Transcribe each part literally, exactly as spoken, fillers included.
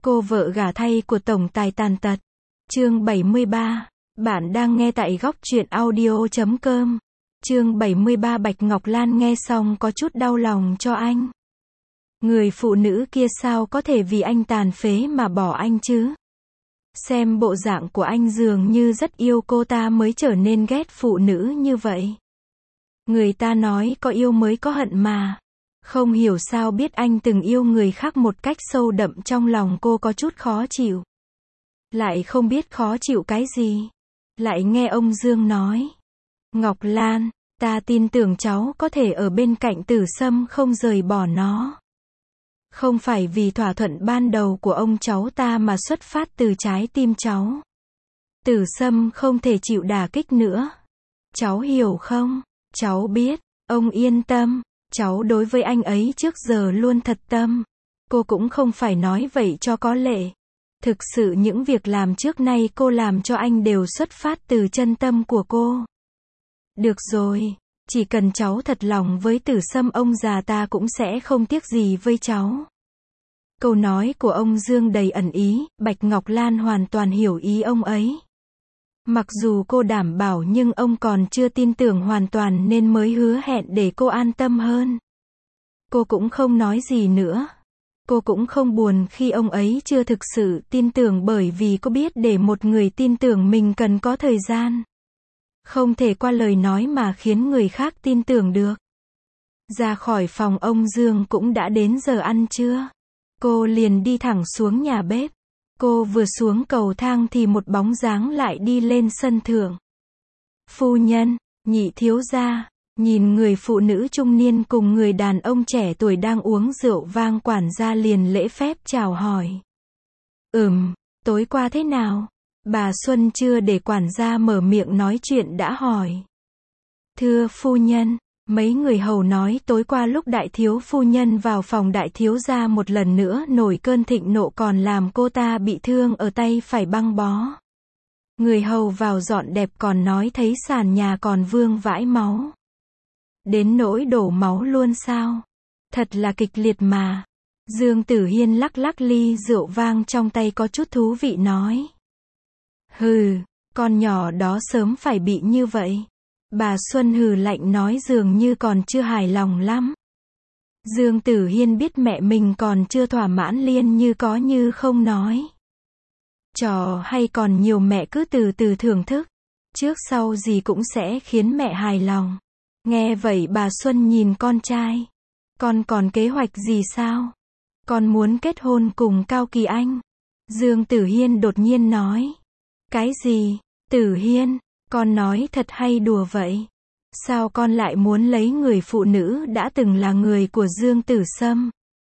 Cô vợ gả thay của tổng tài tàn tật. Chương bảy mươi ba. Bạn đang nghe tại góc truyện audio chấm com. Chương bảy mươi ba. Bạch Ngọc Lan nghe xong có chút đau lòng cho anh. Người phụ nữ kia sao có thể vì anh tàn phế mà bỏ anh chứ? Xem bộ dạng của anh dường như rất yêu cô ta mới trở nên ghét phụ nữ như vậy. Người ta nói có yêu mới có hận mà. Không hiểu sao biết anh từng yêu người khác một cách sâu đậm, trong lòng cô có chút khó chịu. Lại không biết khó chịu cái gì. Lại nghe ông Dương nói. Ngọc Lan, ta tin tưởng cháu có thể ở bên cạnh Tử Sâm không rời bỏ nó. Không phải vì thỏa thuận ban đầu của ông cháu ta mà xuất phát từ trái tim cháu. Tử Sâm không thể chịu đả kích nữa. Cháu hiểu không? Cháu biết, ông yên tâm. Cháu đối với anh ấy trước giờ luôn thật tâm. Cô cũng không phải nói vậy cho có lệ. Thực sự những việc làm trước nay cô làm cho anh đều xuất phát từ chân tâm của cô. Được rồi, chỉ cần cháu thật lòng với Tử Sâm, ông già ta cũng sẽ không tiếc gì với cháu. Câu nói của ông Dương đầy ẩn ý, Bạch Ngọc Lan hoàn toàn hiểu ý ông ấy. Mặc dù cô đảm bảo nhưng ông còn chưa tin tưởng hoàn toàn nên mới hứa hẹn để cô an tâm hơn. Cô cũng không nói gì nữa. Cô cũng không buồn khi ông ấy chưa thực sự tin tưởng, bởi vì cô biết để một người tin tưởng mình cần có thời gian. Không thể qua lời nói mà khiến người khác tin tưởng được. Ra khỏi phòng ông Dương cũng đã đến giờ ăn trưa. Cô liền đi thẳng xuống nhà bếp. Cô vừa xuống cầu thang thì một bóng dáng lại đi lên sân thượng. Phu nhân, Nhị thiếu gia. Nhìn người phụ nữ trung niên cùng người đàn ông trẻ tuổi đang uống rượu vang, quản gia liền lễ phép chào hỏi. Ừm, tối qua thế nào? Bà Xuân chưa để quản gia mở miệng nói chuyện đã hỏi. Thưa phu nhân, mấy người hầu nói tối qua lúc đại thiếu phu nhân vào phòng đại thiếu gia một lần nữa nổi cơn thịnh nộ, còn làm cô ta bị thương ở tay phải băng bó. Người hầu vào dọn đẹp còn nói thấy sàn nhà còn vương vãi máu. Đến nỗi đổ máu luôn sao? Thật là kịch liệt mà. Dương Tử Hiên lắc lắc ly rượu vang trong tay có chút thú vị nói. Hừ, con nhỏ đó sớm phải bị như vậy. Bà Xuân hừ lạnh nói dường như còn chưa hài lòng lắm. Dương Tử Hiên biết mẹ mình còn chưa thỏa mãn liền như có như không nói. Trò hay còn nhiều, mẹ cứ từ từ thưởng thức. Trước sau gì cũng sẽ khiến mẹ hài lòng. Nghe vậy bà Xuân nhìn con trai. Con còn kế hoạch gì sao? Con muốn kết hôn cùng Cao Kỳ Anh. Dương Tử Hiên đột nhiên nói. Cái gì? Tử Hiên, con nói thật hay đùa vậy? Sao con lại muốn lấy người phụ nữ đã từng là người của Dương Tử Sâm?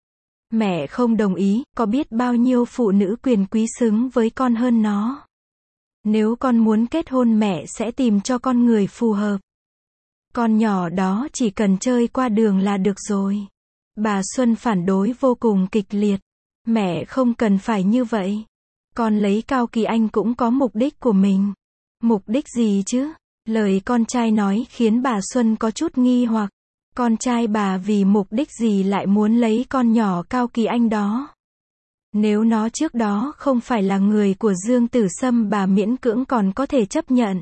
Mẹ không đồng ý, có biết bao nhiêu phụ nữ quyền quý xứng với con hơn nó. Nếu con muốn kết hôn mẹ sẽ tìm cho con người phù hợp. Con nhỏ đó chỉ cần chơi qua đường là được rồi. Bà Xuân phản đối vô cùng kịch liệt. Mẹ không cần phải như vậy. Con lấy Cao Kỳ Anh cũng có mục đích của mình. Mục đích gì chứ? Lời con trai nói khiến bà Xuân có chút nghi hoặc. Con trai bà vì mục đích gì lại muốn lấy con nhỏ Cao Kỳ Anh đó? Nếu nó trước đó không phải là người của Dương Tử Sâm, bà miễn cưỡng còn có thể chấp nhận.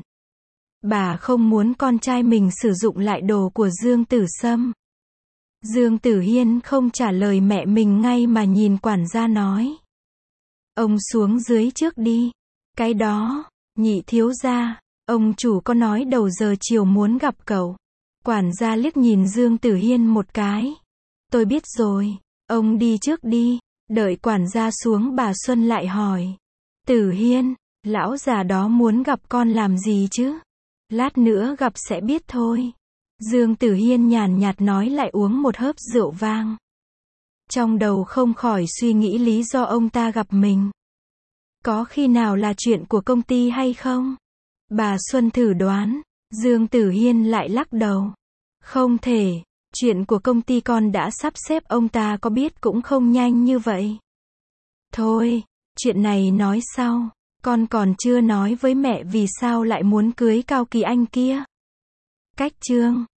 Bà không muốn con trai mình sử dụng lại đồ của Dương Tử Sâm. Dương Tử Hiên không trả lời mẹ mình ngay mà nhìn quản gia nói. Ông xuống dưới trước đi. Cái đó, Nhị thiếu gia, ông chủ có nói đầu giờ chiều muốn gặp cậu. Quản gia liếc nhìn Dương Tử Hiên một cái. Tôi biết rồi, ông đi trước đi. Đợi quản gia xuống bà Xuân lại hỏi. Tử Hiên, lão già đó muốn gặp con làm gì chứ? Lát nữa gặp sẽ biết thôi. Dương Tử Hiên nhàn nhạt nói, lại uống một hớp rượu vang. Trong đầu không khỏi suy nghĩ lý do ông ta gặp mình. Có khi nào là chuyện của công ty hay không? Bà Xuân thử đoán. Dương Tử Hiên lại lắc đầu. Không thể, chuyện của công ty con đã sắp xếp, ông ta có biết cũng không nhanh như vậy. Thôi, chuyện này nói sau. Con còn chưa nói với mẹ vì sao lại muốn cưới Cao Kỳ Anh kia. Cách chương